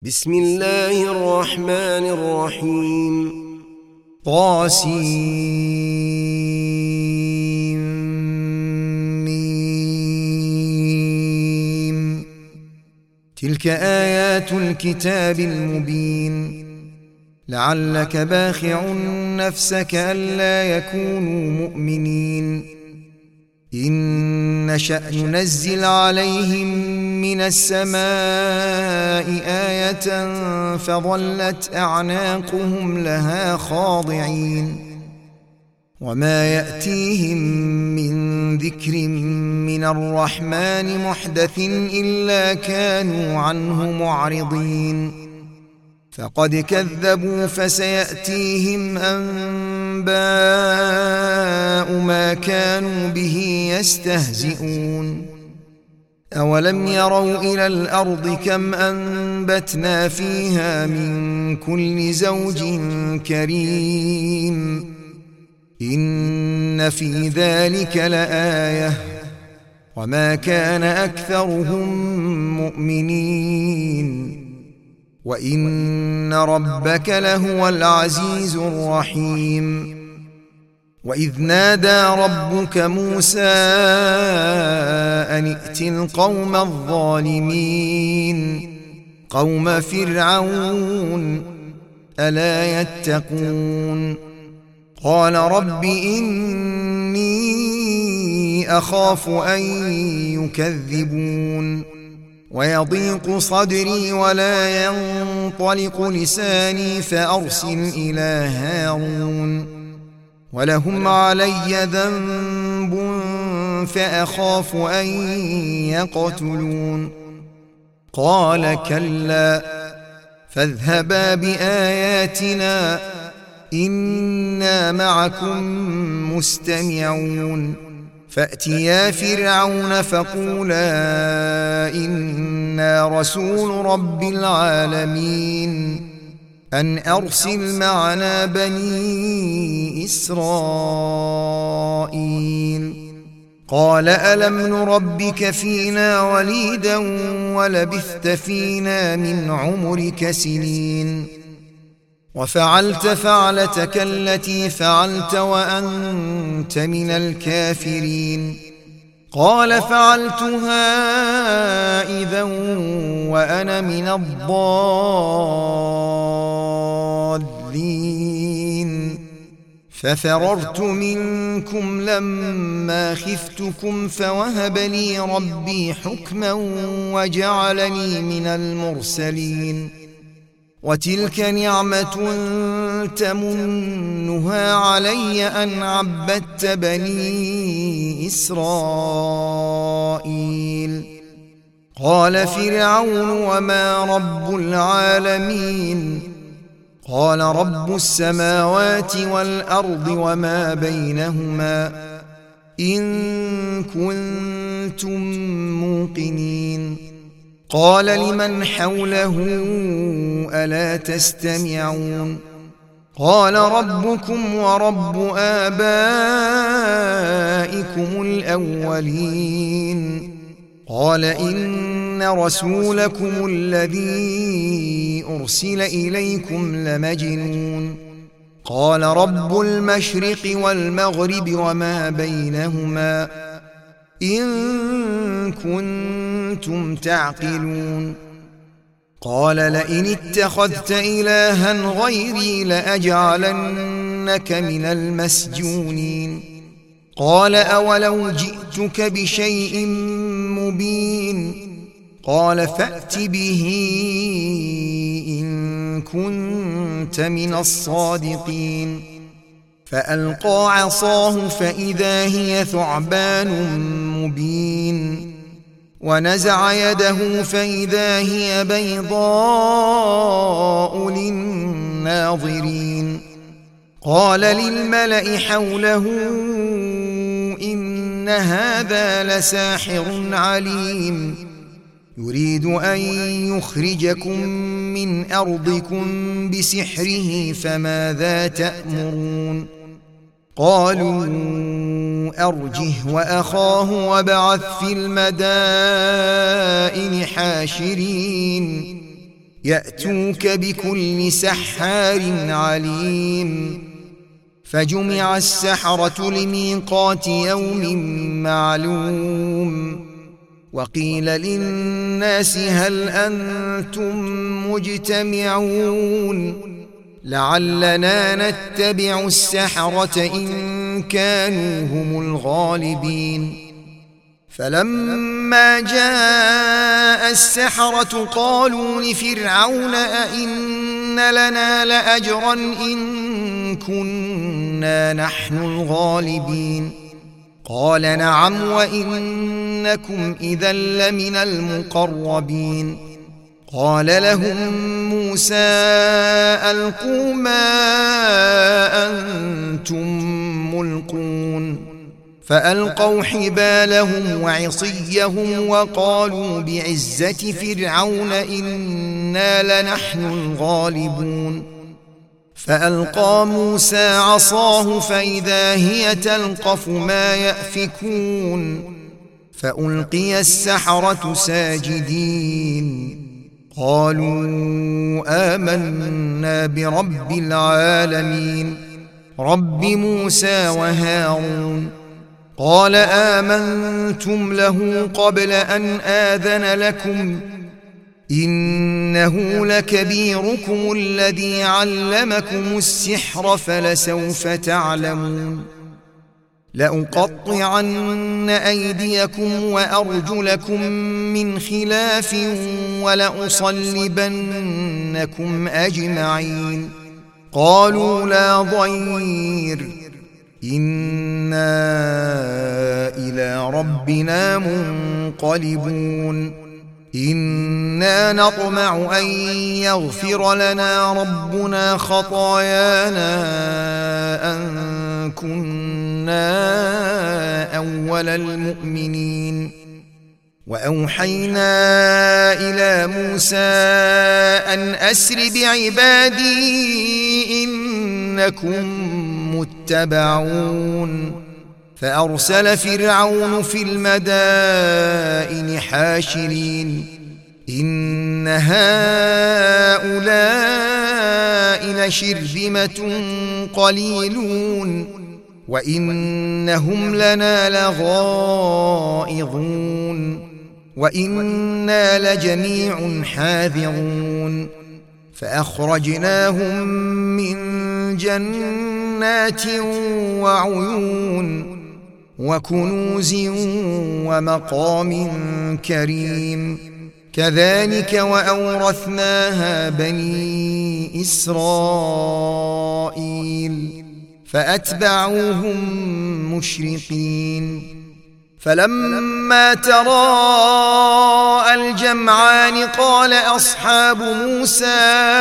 بسم الله الرحمن الرحيم. طاسيم. تلك آيات الكتاب المبين. لعلك باخع نفسك ألا يكونوا مؤمنين إن نشأ ننزل عليهم من السماء آية فظلت أعناقهم لها خاضعين وما يأتيهم من ذكر من الرحمن محدث إلا كانوا عنه معرضين فقد كذبوا فسيأتيهم أنباء ما كانوا به يستهزئون أولم يروا إلى الأرض كم أنبتنا فيها من كل زوج كريم إن في ذلك لآية وما كان أكثرهم مؤمنين وإن ربك لهو العزيز الرحيم وإذ نادى ربك موسى أن ائت القوم الظالمين قوم فرعون ألا يتقون قال رب إني أخاف أن يكذبون ويضيق صدري ولا ينطلق لساني فأرسل إلى هارون ولهم علي ذنب فأخاف أن يقتلون قال كلا فاذهبا بآياتنا إنا معكم مستمعون فأتيا فرعون فقولا إنا رسول رب العالمين أن أرسل معنا بني إسرائيل قال ألم نربك فينا وليدا ولبثت فينا من عمرك سنين وفعلت فعلتك التي فعلت وأنت من الكافرين قال فعلتها إذا وأنا من الضالين ففررت منكم لما خفتكم فوهب لي ربي حكما وجعلني من المرسلين وتلك نعمة تمنها علي أن عبدت بني إسرائيل قال فرعون وما رب العالمين قال رب السماوات والأرض وما بينهما إن كنتم موقنين قال لمن حوله ألا تستمعون قال ربكم ورب آبائكم الأولين قال إن رسولكم الذي أرسل إليكم لمجنون قال رب المشرق والمغرب وما بينهما إن كنتم تعقلون قال لئن اتخذت إلها غيري لأجعلنك من المسجونين قال أولو جئتك بشيء مبين قال فأت به إن كنت من الصادقين فألقى عصاه فإذا هي ثعبان مبين ونزع يده فإذا هي بيضاء للناظرين قال للملأ حوله إن هذا لساحر عليم يريد أن يخرجكم من أرضكم بسحره فماذا تأمرون قالوا أرجه وأخاه وابعث في المدائن حاشرين يأتوك بكل سحار عليم. فجمع السحرة لميقات يوم معلوم. وقيل للناس هل أنتم مجتمعون لعلنا نتبع السحرة إن كانوا هم الغالبين. فلما جاء السحرة قالوا لفرعون أئن لنا لأجرا إن كنا نحن الغالبين. قال نعم وإنكم إذا لمن المقربين. قال لهم موسى ألقوا ما أنتم ملقون. فألقوا حبالهم وعصيهم وقالوا بعزة فرعون إنا لنحن الغالبون. فألقى موسى عصاه فإذا هي تلقف ما يأفكون. فألقي السحرة ساجدين قالوا آمنا برب العالمين رب موسى وهارون. قال آمنتم له قبل أن آذن لكم إنه لكبيركم الذي علمكم السحر فلسوف تعلمون. لأقطعن أيديكم وأرجلكم من خلاف ولأصلبنكم أجمعين. قالوا لا ضير إنا إلى ربنا منقلبون. إنا نطمع أن يغفر لنا ربنا خطايانا أن كنا أول المؤمنين. وأوحينا إلى موسى أن أسر بعبادي إنكم متبعون. فأرسل فرعون في المدائن حاشرين إن هؤلاء لشرذمة قليلون وإنهم لنا لغائظون وإنا لجميع حاذرون. فأخرجناهم من جنات وعيون وكنوز ومقام كريم. كذلك وأورثناها بني إسرائيل فأتبعوهم مشرقين. فلما تراءى الجمعان قال أصحاب موسى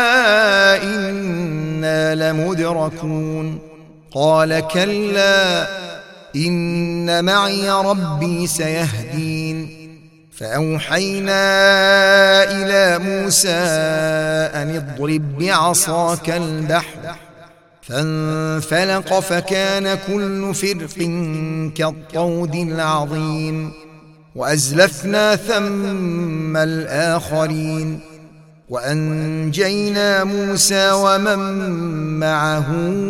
إنا لمدركون. قال كلا إن معي ربي سيهدين. فأوحينا إلى موسى أن اضرب بعصاك البحر فانفلق فكان كل فرق كالطود العظيم. وأزلفنا ثم الآخرين وأنجينا موسى ومن معه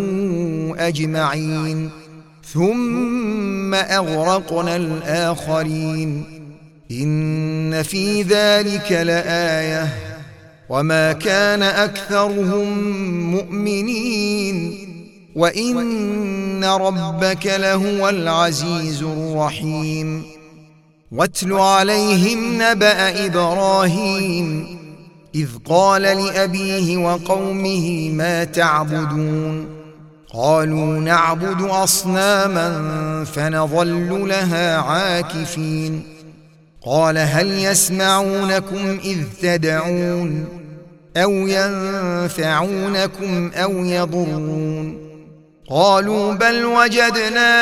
أجمعين ثم أغرقنا الآخرين. إن في ذلك لآية وما كان أكثرهم مؤمنين وإن ربك لهو العزيز الرحيم. واتل عليهم نبأ إبراهيم إذ قال لأبيه وقومه ما تعبدون. قالوا نعبد أصناما فنظل لها عاكفين. قال هل يسمعونكم إذ تدعون أو ينفعونكم أو يضرون. قالوا بل وجدنا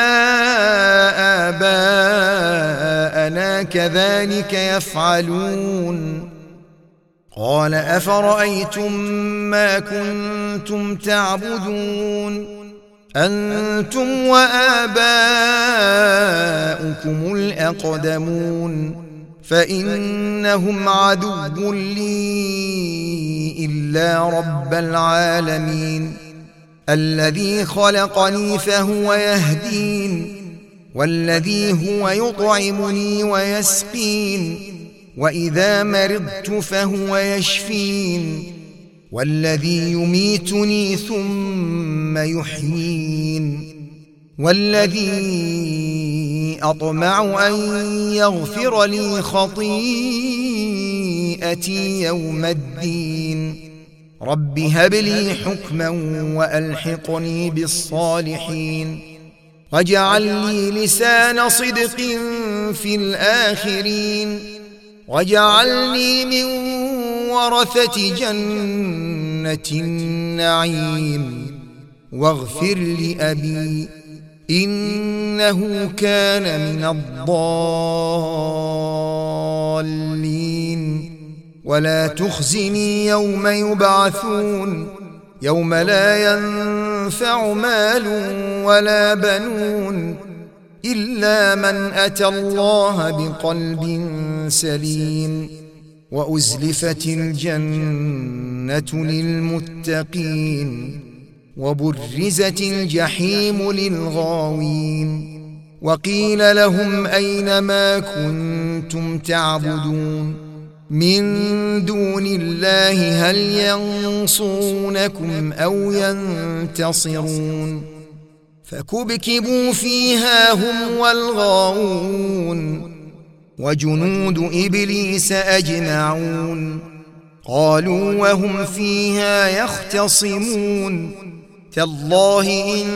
آباءنا كذلك يفعلون. قال أفرأيتم ما كنتم تعبدون أنتم وآباؤكم الأقدمون فإنهم عدو لي إلا رب العالمين الذي خلقني فهو يهدين والذي هو يطعمني ويسقين وإذا مرضت فهو يشفين والذي يميتني ثم يحيين والذي أطمع أن يغفر لي خطيئتي يوم الدين رب هب لي حكما وألحقني بالصالحين واجعل لي لسان صدق في الآخرين واجعلني من ورثة جنة النعيم واغفر لأبي إنه كان من الضالين ولا تخزني يوم يبعثون يوم لا ينفع مال ولا بنون إلا من أتى الله بقلب سليم وأزلفت الجنة للمتقين وبرزت الجحيم للغاوين وقيل لهم أين ما كنتم تعبدون من دون الله هل ينصرونكم أو ينتصرون فكبكبوا فيها هم والغاوون وجنود إبليس أجمعون قالوا وهم فيها يختصمون تالله إن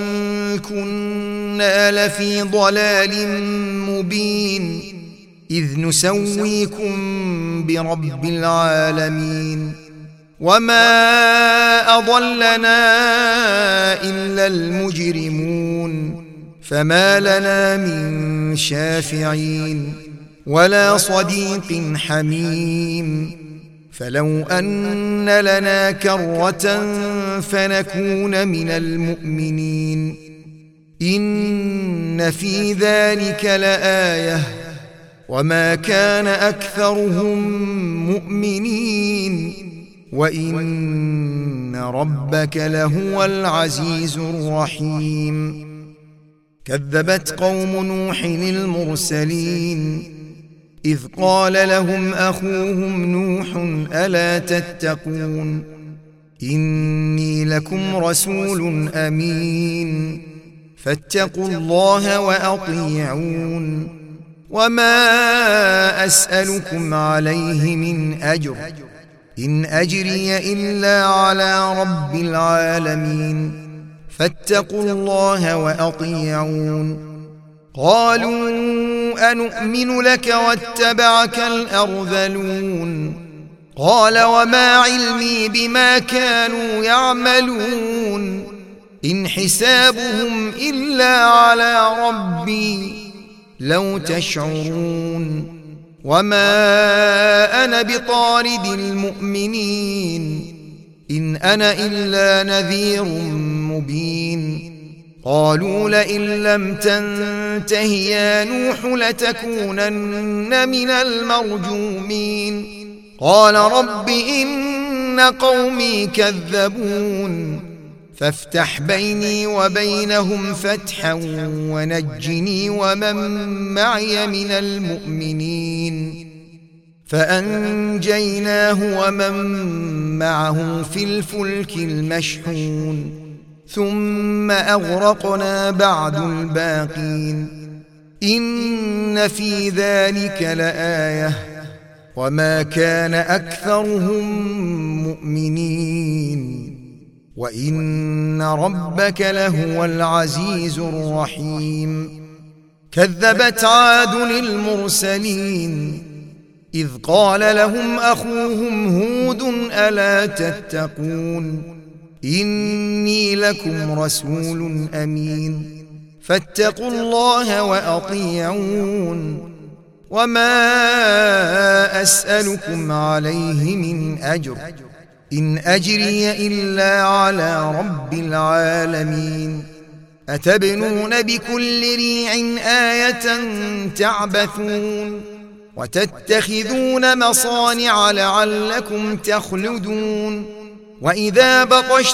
كنا لفي ضلال مبين إذ نسويكم برب العالمين وما أضلنا إلا المجرمون فما لنا من شافعين ولا صديق حميم فلو أن لنا كرة فنكون من المؤمنين إن في ذلك لآية وما كان أكثرهم مؤمنين وإن ربك لهو العزيز الرحيم كذبت قوم نوح المرسلين إذ قال لهم أخوهم نوح ألا تتقون إني لكم رسول أمين فاتقوا الله وأطيعون وما أسألكم عليه من أجر إن أجري إلا على رب العالمين فاتقوا الله وأطيعون قالوا أنؤمن لك واتبعك الأرذلون قال وما علمي بما كانوا يعملون إن حسابهم إلا على ربي لو تشعرون وما أنا بطارد المؤمنين إن أنا إلا نذير مبين قالوا لئن لم تنته يا نوح لتكونن من المرجومين قال رب إن قومي كذبون فافتح بيني وبينهم فتحا ونجني ومن معي من المؤمنين فأنجيناه ومن معه في الفلك المشحون ثم أغرقنا بعد الباقين إن في ذلك لآية وما كان أكثرهم مؤمنين وإن ربك لهو العزيز الرحيم كذبت عاد المرسلين إذ قال لهم أخوهم هود ألا تتقون إني لكم رسول أمين فاتقوا الله وأطيعون وما أسألكم عليه من أجر إن أجري إلا على رب العالمين أتبنون بكل ريع آية تعبثون وتتخذون مصانع لعلكم تخلدون وإذا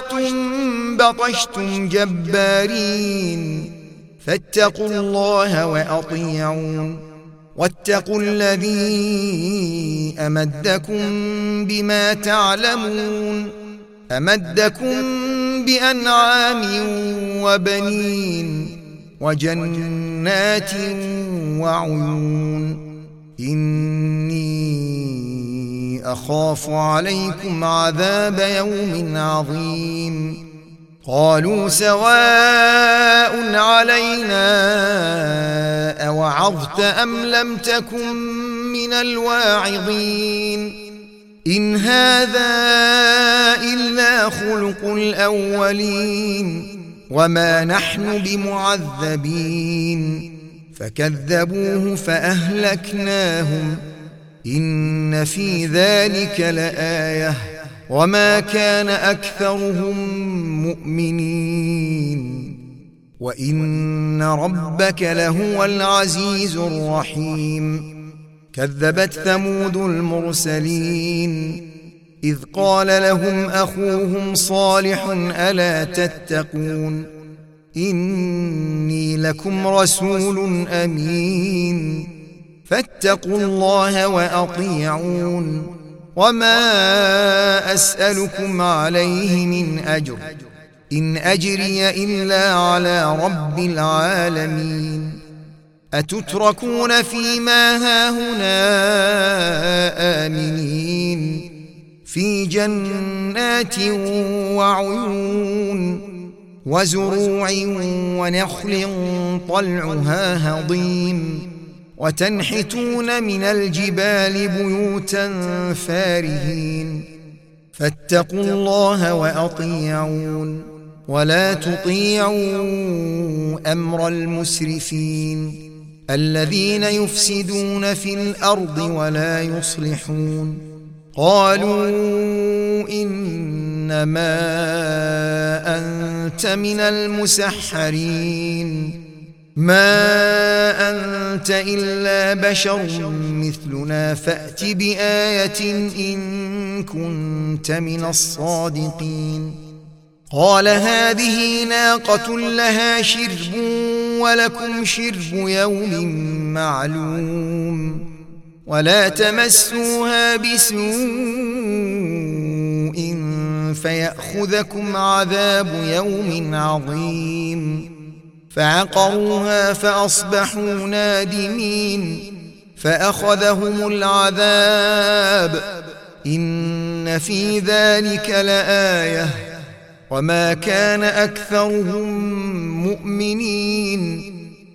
بطشتم جبارين فاتقوا الله وأطيعون واتقوا الذي أمدكم بما تعلمون أمدكم بأنعام وبنين وجنات وعيون إني أخاف عليكم عذاب يوم عظيم قالوا سواء علينا أوعظت أم لم تكن من الواعظين إن هذا إلا خلق الأولين وما نحن بمعذبين فكذبوه فأهلكناهم إن في ذلك لآية وما كان أكثرهم مؤمنين وإن ربك لهو العزيز الرحيم كذبت ثمود المرسلين إذ قال لهم أخوهم صالح ألا تتقون إني لكم رسول أمين فاتقوا الله وأطيعون وما أسألكم عليه من أجر إن أجري إلا على رب العالمين أتتركون فيما هاهنا آمنين في جنات وعيون وزروع ونخل طلعها هضيم وتنحتون من الجبال بيوتا فارهين فاتقوا الله وأطيعون ولا تطيعوا أمر المسرفين الذين يفسدون في الأرض ولا يصلحون قالوا إنما أنت من المسحرين ما أنت إلا بشر مثلنا فأت بآية إن كنت من الصادقين قال هذه ناقة لها شرب ولكم شرب يوم معلوم ولا تمسوها بسوء فيأخذكم عذاب يوم عظيم فعقروها فأصبحوا نادمين فأخذهم العذاب إن في ذلك لآية وما كان أكثرهم مؤمنين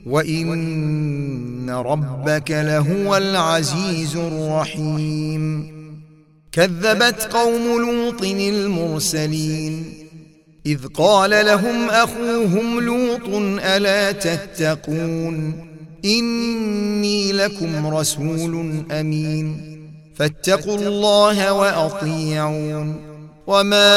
وإن ربك لهو العزيز الرحيم كذبت قوم لوط المرسلين إذ قال لهم أخوهم لوط ألا تتقون إني لكم رسول أمين فاتقوا الله وأطيعون وما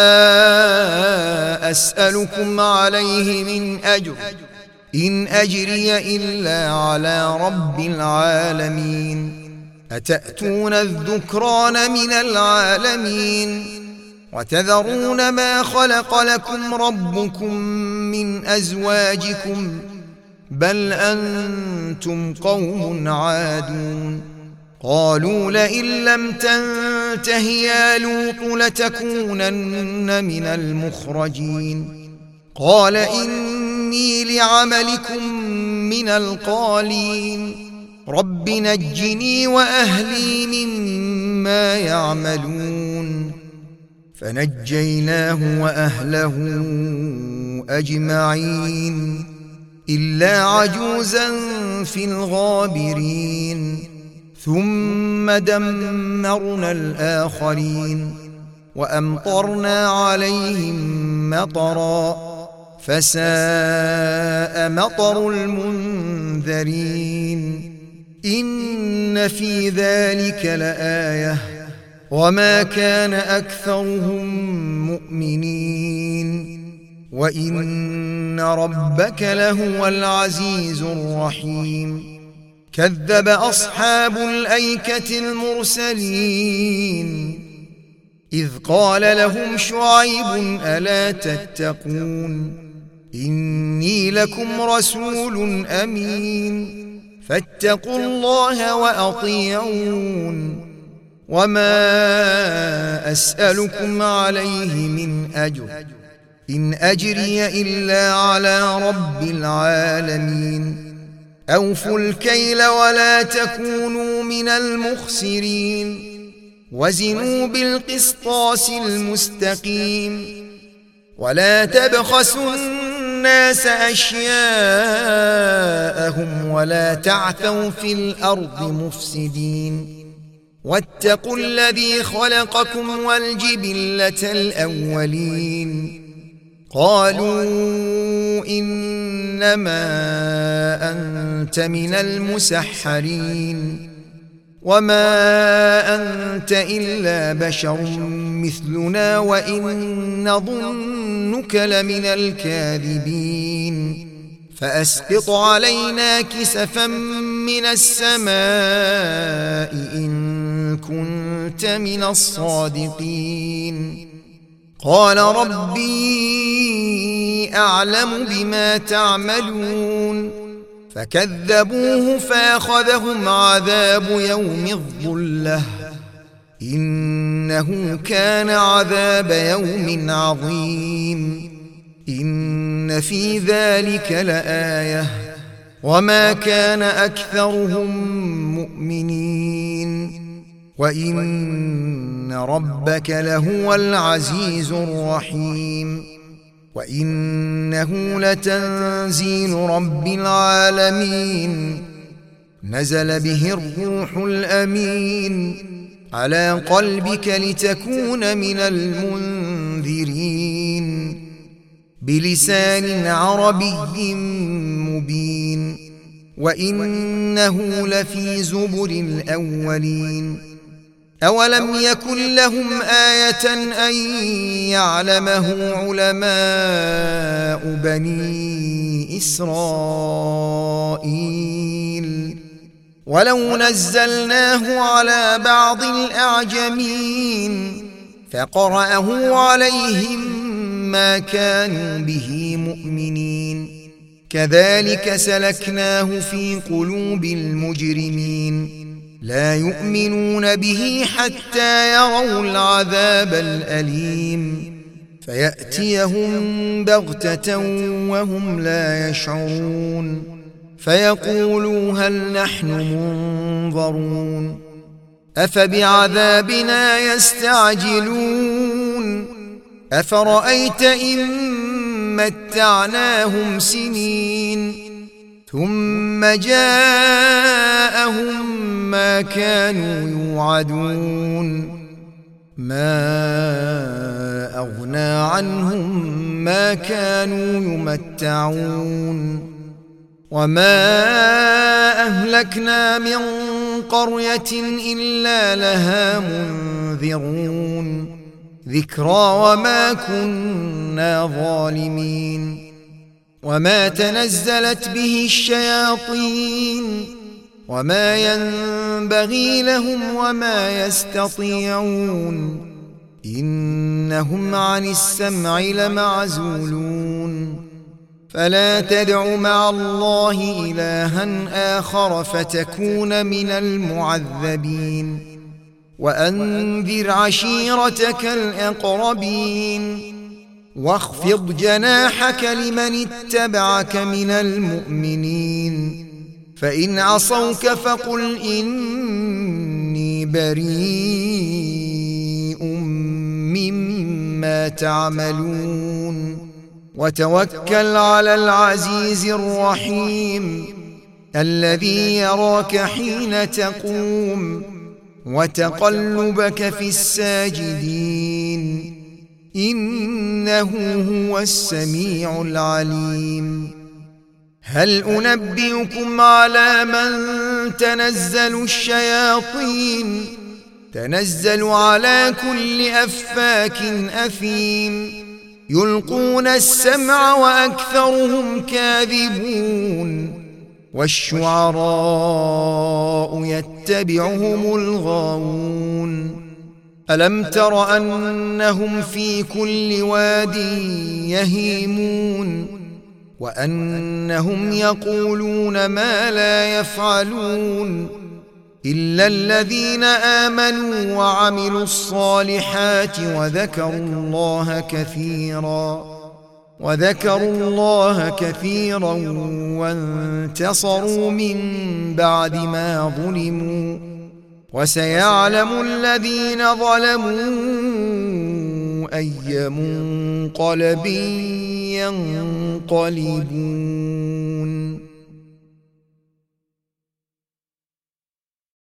أسألكم عليه من أجر إن أجري إلا على رب العالمين أتأتون الذكران من العالمين وتذرون ما خلق لكم ربكم من أزواجكم بل أنتم قوم عادون قالوا لئن لم تنته يا لوط لتكونن من المخرجين قال إني لعملكم من القالين رب نجني وأهلي مما يعملون فنجيناه وأهله أجمعين إلا عجوزا في الغابرين ثم دمرنا الآخرين وأمطرنا عليهم مطرا فساء مطر المنذرين إن في ذلك لآية وما كان أكثرهم مؤمنين وإن ربك لهو العزيز الرحيم كذب أصحاب الأيكة المرسلين إذ قال لهم شعيب ألا تتقون إني لكم رسول أمين فاتقوا الله وأطيعون وما أسألكم عليه من أجر إن أجري إلا على رب العالمين أوفوا الكيل ولا تكونوا من المخسرين وزنوا بالقسطاس المستقيم ولا تبخسوا الناس أشياءهم ولا تعثوا في الأرض مفسدين واتقوا الذي خلقكم والجبلة الأولين قالوا إنما أنت من المسحرين وما أنت إلا بشر مثلنا وإن نظنك لمن الكاذبين فأسقط علينا كسفا من السماء إن كنت من الصادقين قال ربي أعلم بما تعملون فكذبوه فأخذهم عذاب يوم الظلة إنه كان عذاب يوم عظيم إن في ذلك لآية وما كان أكثرهم مؤمنين وإن ربك لهو العزيز الرحيم وإنه لتنزيل رب العالمين نزل به الروح الأمين على قلبك لتكون من المنذرين بلسان عربي مبين وإنه لفي زبر الأولين أولم يكن لهم آية أن يعلمه علماء بني إسرائيل ولو نزلناه على بعض الأعجمين فقرأه عليهم ما كانوا به مؤمنين كذلك سلكناه في قلوب المجرمين لا يؤمنون به حتى يروا العذاب الأليم فيأتيهم بغتة وهم لا يشعرون فيقولوا هل نحن منظرون أفبعذابنا يستعجلون أفرأيت إن متعناهم سنين ثم جاءهم ما كانوا يوعدون ما أغنى عنهم ما كانوا يمتعون وما أهلكنا من قرية إلا لها منذرون ذكرى وما كنا ظالمين وما تنزلت به الشياطين وما ينبغي لهم وما يستطيعون إنهم عن السمع لمعزولون فلا تدع مع الله إلها آخر فتكون من المعذبين وأنذر عشيرتك الأقربين واخفض جناحك لمن اتبعك من المؤمنين فإن عصوك فقل إني بريء مما تعملون وتوكل على العزيز الرحيم الذي يراك حين تقوم وتقلبك في الساجدين إنه هو السميع العليم هل أنبئكم على من تنزل الشياطين تنزل على كل أفاك أثيم يلقون السمع وأكثرهم كاذبون والشعراء يتبعهم الغاوون ألم تر أنهم في كل واد يهيمون وأنهم يقولون ما لا يفعلون إلا الذين آمنوا وعملوا الصالحات وذكروا الله كثيرا وانتصروا من بعد ما ظلموا وسيعلم الذين ظلموا أي منقلب ينقلبون